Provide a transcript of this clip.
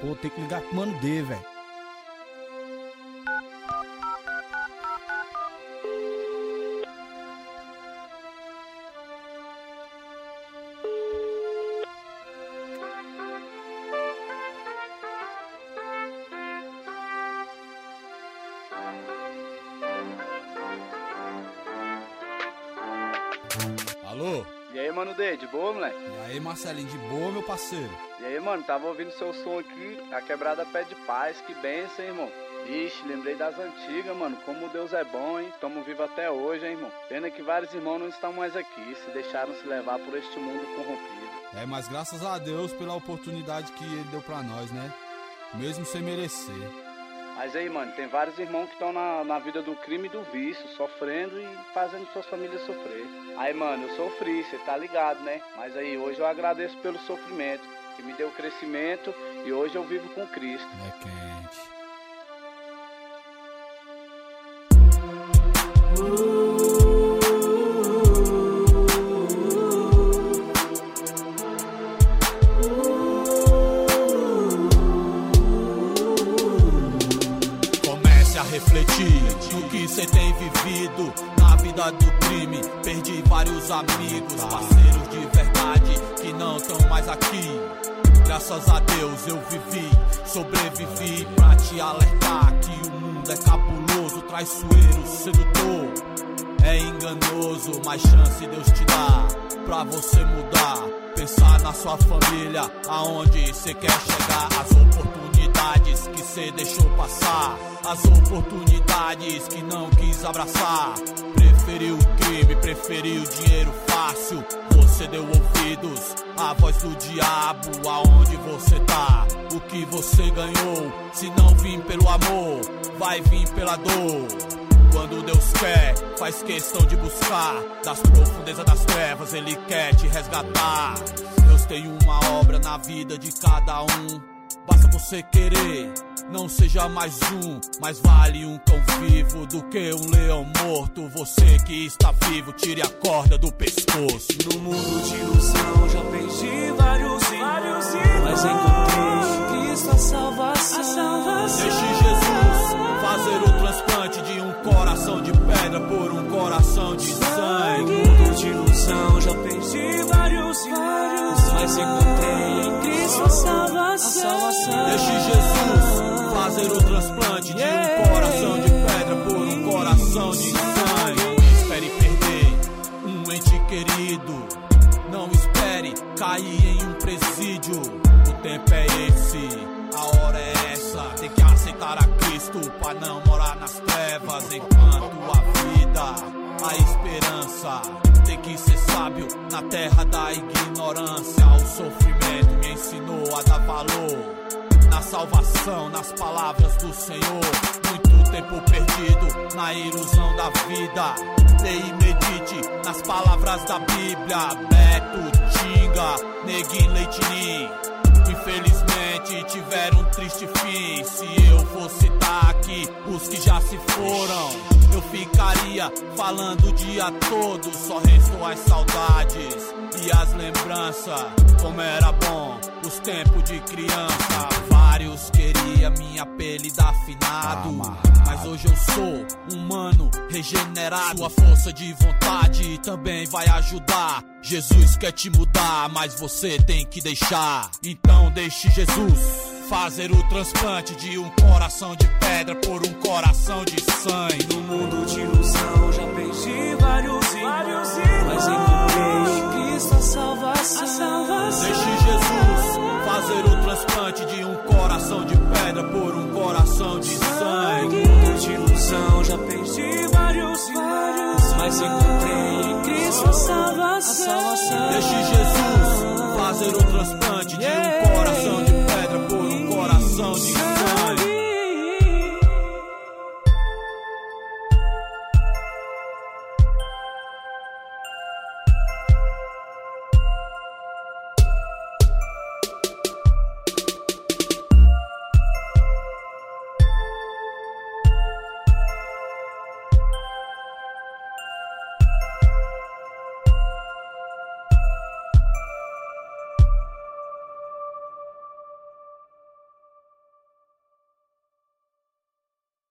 Pô, tem que ligar pro mano D, velho. Alô? E aí, mano D, de boa, moleque? E aí, Marcelinho, de boa, meu parceiro? E aí, mano, tava ouvindo seu som aqui, a quebrada pede paz, que benção, hein, irmão? Ixi, lembrei das antigas, mano, como Deus é bom, hein? Tamo vivo até hoje, hein, irmão? Pena que vários irmãos não estão mais aqui, se deixaram se levar por este mundo corrompido. Mas graças a Deus pela oportunidade que ele deu pra nós, né? Mesmo sem merecer. Mas aí, mano, tem vários irmãos que estão na vida do crime e do vício, sofrendo e fazendo suas famílias sofrer. Aí, mano, eu sofri, cê tá ligado, né? Mas aí, hoje eu agradeço pelo sofrimento, que me deu crescimento e hoje eu vivo com Cristo. É quente. Refletir no que cê tem vivido na vida do crime. Perdi vários amigos, parceiros de verdade que não tão mais aqui. Graças a Deus eu vivi, sobrevivi pra te alertar que o mundo é cabuloso, traiçoeiro, sedutor. É enganoso, mas chance Deus te dá pra você mudar. Pensar na sua família, aonde cê quer chegar. As oportunidades que cê deixou passar, as oportunidades que não quis abraçar. Preferiu o crime, preferiu o dinheiro fácil. Você deu ouvidos à voz do diabo. Aonde você tá? O que você ganhou? Se não vir pelo amor, vai vir pela dor. Quando Deus quer, faz questão de buscar. Das profundezas das trevas, Ele quer te resgatar. Deus tem uma obra na vida de cada um. Basta você querer, não seja mais um. Mais vale um cão vivo do que um leão morto. Você que está vivo, tire a corda do pescoço. No mundo de ilusão já perdi vários irmãos, mas encontrei em Cristo a salvação. Deixe Jesus fazer o transplante de um coração de pedra por um coração de sangue. No mundo de ilusão já perdi vários irmãos, mas encontrei em Cristo a salvação. Deixe Jesus fazer o transplante de um coração de pedra por um coração de sangue. Não espere perder um ente querido, não espere cair em um presídio. O tempo é esse, a hora é essa. Tem que aceitar a Cristo pra não morar nas trevas. Enquanto a vida, a esperança, tem que ser sábio na terra da ignorância. O sofrimento me ensinou a dar valor na salvação, nas palavras do Senhor. Muito tempo perdido na ilusão da vida. Leia e medite nas palavras da Bíblia. Beto, Tinga, Neguinho, Leitinho, infelizmente tiveram um triste fim. Se eu fosse citar aqui os que já se foram, eu ficaria falando o dia todo. Só restou as saudades e as lembranças. Como era bom os tempos de criança. Vários queriam minha pele da afinado, mas hoje eu sou humano regenerado. Sua força de vontade também vai ajudar. Jesus quer te mudar, mas você tem que deixar. Então deixe Jesus fazer o transplante de um coração de pedra por um coração de sangue. No mundo de ilusão já perdi vários irmãos, mas encontrei em Cristo a salvação. Deixe Jesus fazer o transplante de um coração de pedra por um coração de sangue. No mundo de ilusão já perdi vários irmãos, mas encontrei em Cristo a salvação. Deixe Jesus fazer o transplante de um